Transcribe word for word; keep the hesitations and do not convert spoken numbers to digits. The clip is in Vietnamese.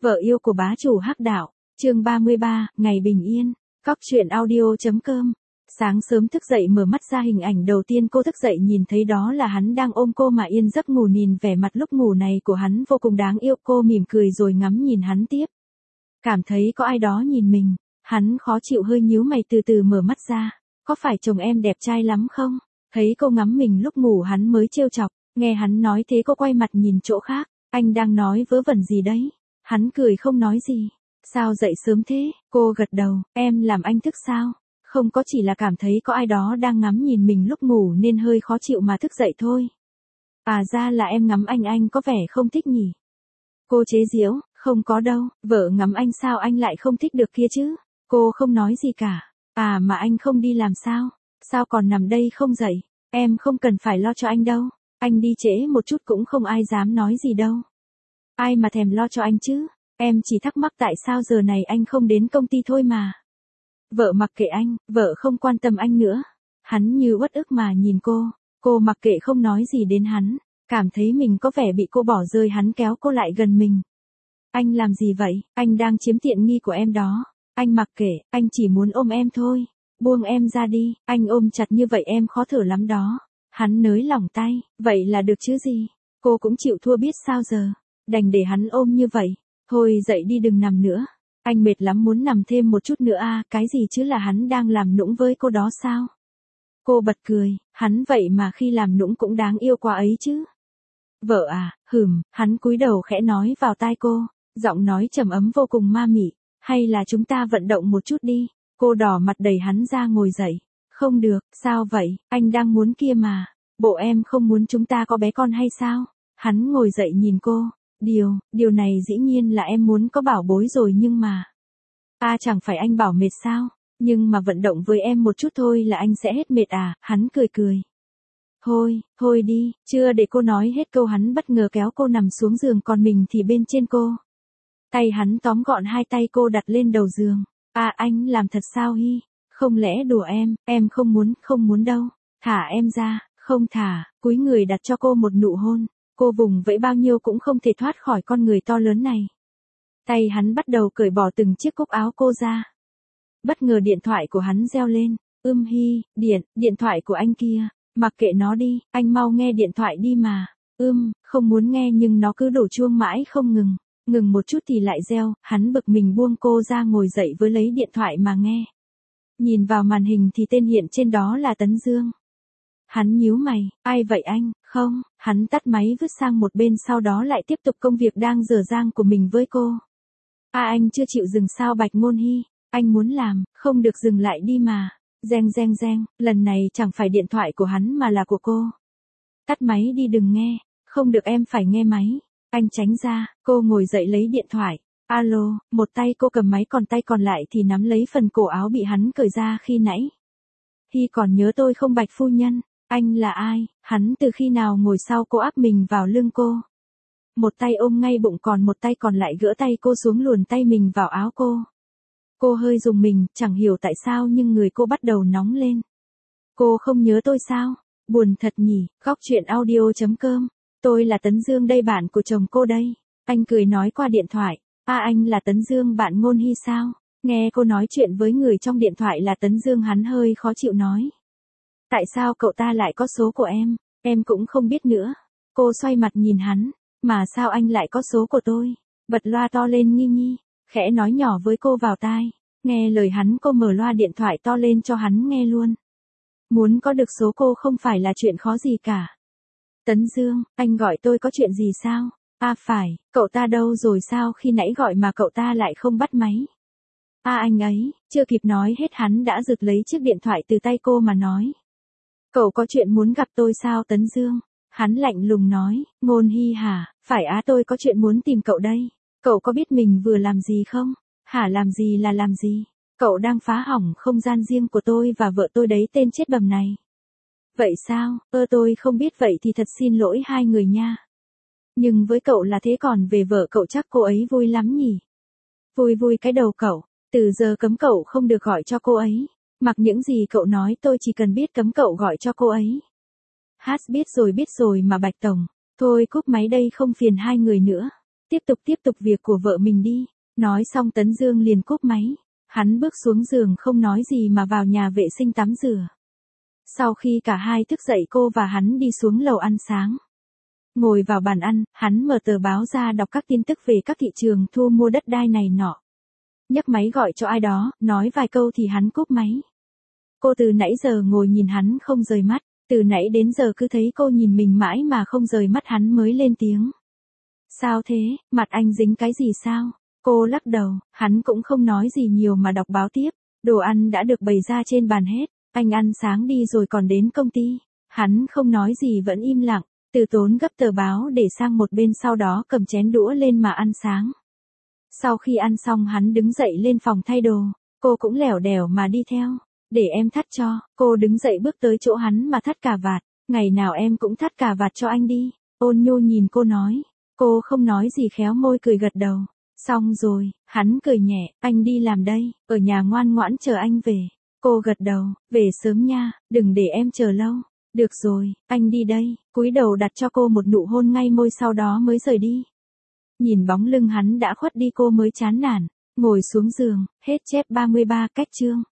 Vợ yêu của bá chủ hắc đạo, chương ba mươi ba, ngày bình yên, cóc truyện audio.com. Sáng sớm thức dậy mở mắt ra hình ảnh đầu tiên cô thức dậy nhìn thấy đó là hắn đang ôm cô mà yên giấc ngủ, nhìn vẻ mặt lúc ngủ này của hắn vô cùng đáng yêu. Cô mỉm cười rồi ngắm nhìn hắn tiếp. Cảm thấy có ai đó nhìn mình, hắn khó chịu hơi nhíu mày từ từ mở mắt ra. Có phải chồng em đẹp trai lắm không? Thấy cô ngắm mình lúc ngủ hắn mới trêu chọc, nghe hắn nói thế cô quay mặt nhìn chỗ khác. Anh đang nói vớ vẩn gì đấy? Hắn cười không nói gì. Sao dậy sớm thế? Cô gật đầu, em làm anh thức sao? Không có, chỉ là cảm thấy có ai đó đang ngắm nhìn mình lúc ngủ nên hơi khó chịu mà thức dậy thôi. À ra là em ngắm anh, anh có vẻ không thích nhỉ? Cô chế giễu, không có đâu, vợ ngắm anh sao anh lại không thích được kia chứ? Cô không nói gì cả. À mà anh không đi làm sao? Sao còn nằm đây không dậy? Em không cần phải lo cho anh đâu. Anh đi trễ một chút cũng không ai dám nói gì đâu. Ai mà thèm lo cho anh chứ? Em chỉ thắc mắc tại sao giờ này anh không đến công ty thôi mà. Vợ mặc kệ anh, vợ không quan tâm anh nữa. Hắn như uất ức mà nhìn cô, cô mặc kệ không nói gì đến hắn, cảm thấy mình có vẻ bị cô bỏ rơi. Hắn kéo cô lại gần mình. Anh làm gì vậy? Anh đang chiếm tiện nghi của em đó. Anh mặc kệ, anh chỉ muốn ôm em thôi. Buông em ra đi, anh ôm chặt như vậy em khó thở lắm đó. Hắn nới lỏng tay, vậy là được chứ gì? Cô cũng chịu thua biết sao giờ, đành để hắn ôm như vậy. Thôi dậy đi, đừng nằm nữa. Anh mệt lắm, muốn nằm thêm một chút nữa à? Cái gì chứ, là hắn đang làm nũng với cô đó sao? Cô bật cười, hắn vậy mà khi làm nũng cũng đáng yêu quá ấy chứ. Vợ à, hừm, hắn cúi đầu khẽ nói vào tai cô, giọng nói trầm ấm vô cùng ma mị. Hay là chúng ta vận động một chút đi. Cô đỏ mặt đẩy hắn ra ngồi dậy. Không được, sao vậy, anh đang muốn kia mà. Bộ em không muốn chúng ta có bé con hay sao? Hắn ngồi dậy nhìn cô. Điều, điều này dĩ nhiên là em muốn có bảo bối rồi nhưng mà. À chẳng phải anh bảo mệt sao? Nhưng mà vận động với em một chút thôi là anh sẽ hết mệt à? Hắn cười cười. Thôi, thôi đi, chưa để cô nói hết câu hắn bất ngờ kéo cô nằm xuống giường, còn mình thì bên trên cô. Tay hắn tóm gọn hai tay cô đặt lên đầu giường. À anh làm thật sao Hi? Không lẽ đùa em, em không muốn, không muốn đâu. Thả em ra, không thả, cúi người đặt cho cô một nụ hôn. Cô vùng vẫy bao nhiêu cũng không thể thoát khỏi con người to lớn này. Tay hắn bắt đầu cởi bỏ từng chiếc cúc áo cô ra. Bất ngờ điện thoại của hắn reo lên. Ưm Hi, điện, điện thoại của anh kia. Mặc kệ nó đi, anh mau nghe điện thoại đi mà. Ưm, không muốn nghe nhưng nó cứ đổ chuông mãi không ngừng. Ngừng một chút thì lại reo, hắn bực mình buông cô ra ngồi dậy với lấy điện thoại mà nghe. Nhìn vào màn hình thì tên hiện trên đó là Tấn Dương. Hắn nhíu mày, ai vậy anh? Không, hắn tắt máy vứt sang một bên, sau đó lại tiếp tục công việc đang dở dang của mình với cô. À anh chưa chịu dừng sao Bạch Ngôn Hi? Anh muốn làm, không được dừng lại đi mà. Reng reng reng, lần này chẳng phải điện thoại của hắn mà là của cô. Tắt máy đi, đừng nghe. Không được, em phải nghe máy. Anh tránh ra, cô ngồi dậy lấy điện thoại. Alo, một tay cô cầm máy còn tay còn lại thì nắm lấy phần cổ áo bị hắn cởi ra khi nãy. Hi còn nhớ tôi không Bạch phu nhân? Anh là ai? Hắn từ khi nào ngồi sau cô áp mình vào lưng cô? Một tay ôm ngay bụng, còn một tay còn lại gỡ tay cô xuống, luồn tay mình vào áo cô. Cô hơi rùng mình, chẳng hiểu tại sao nhưng người cô bắt đầu nóng lên. Cô không nhớ tôi sao? Buồn thật nhỉ. Cóc truyện audio.com. Tôi là Tấn Dương đây, bạn của chồng cô đây. Anh cười nói qua điện thoại. À anh là Tấn Dương, bạn Ngôn Hi sao? Nghe cô nói chuyện với người trong điện thoại là Tấn Dương, hắn hơi khó chịu nói. Tại sao cậu ta lại có số của em? Em cũng không biết nữa. Cô xoay mặt nhìn hắn. Mà sao anh lại có số của tôi? Bật loa to lên Nhi Nhi. Khẽ nói nhỏ với cô vào tai. Nghe lời hắn, cô mở loa điện thoại to lên cho hắn nghe luôn. Muốn có được số cô không phải là chuyện khó gì cả. Tấn Dương, anh gọi tôi có chuyện gì sao? À phải, cậu ta đâu rồi sao khi nãy gọi mà cậu ta lại không bắt máy? À anh ấy, chưa kịp nói hết hắn đã giật lấy chiếc điện thoại từ tay cô mà nói. Cậu có chuyện muốn gặp tôi sao Tấn Dương? Hắn lạnh lùng nói, Ngôn Hi hả? Phải á, tôi có chuyện muốn tìm cậu đây. Cậu có biết mình vừa làm gì không? Hả, làm gì là làm gì? Cậu đang phá hỏng không gian riêng của tôi và vợ tôi đấy, tên chết bầm này. Vậy sao? Ơ tôi không biết, vậy thì thật xin lỗi hai người nha. Nhưng với cậu là thế, còn về vợ cậu chắc cô ấy vui lắm nhỉ? Vui vui cái đầu cậu, từ giờ cấm cậu không được gọi cho cô ấy. Mặc những gì cậu nói, tôi chỉ cần biết cấm cậu gọi cho cô ấy. Hát biết rồi biết rồi mà Bạch Tổng. Thôi cúp máy đây, không phiền hai người nữa. tiếp tục tiếp tục việc của vợ mình đi. Nói xong Tấn Dương liền cúp máy. Hắn bước xuống giường không nói gì mà vào nhà vệ sinh tắm rửa. Sau khi cả hai thức dậy cô và hắn đi xuống lầu ăn sáng. Ngồi vào bàn ăn, hắn mở tờ báo ra đọc các tin tức về các thị trường thu mua đất đai này nọ. Nhấc máy gọi cho ai đó, nói vài câu thì hắn cúp máy. Cô từ nãy giờ ngồi nhìn hắn không rời mắt, từ nãy đến giờ cứ thấy cô nhìn mình mãi mà không rời mắt, hắn mới lên tiếng. Sao thế, mặt anh dính cái gì sao? Cô lắc đầu, hắn cũng không nói gì nhiều mà đọc báo tiếp. Đồ ăn đã được bày ra trên bàn hết, anh ăn sáng đi rồi còn đến công ty. Hắn không nói gì vẫn im lặng, Từ Tốn gấp tờ báo để sang một bên, sau đó cầm chén đũa lên mà ăn sáng. Sau khi ăn xong hắn đứng dậy lên phòng thay đồ, cô cũng lẻo đẻo mà đi theo. Để em thắt cho, cô đứng dậy bước tới chỗ hắn mà thắt cà vạt. Ngày nào em cũng thắt cà vạt cho anh đi. Ôn nhu nhìn cô nói. Cô không nói gì, khéo môi cười gật đầu. Xong rồi, hắn cười nhẹ, anh đi làm đây, ở nhà ngoan ngoãn chờ anh về. Cô gật đầu, về sớm nha, đừng để em chờ lâu. Được rồi, anh đi đây, cúi đầu đặt cho cô một nụ hôn ngay môi, sau đó mới rời đi. Nhìn bóng lưng hắn đã khuất đi cô mới chán nản, ngồi xuống giường, hết chép ba mươi ba cách chương.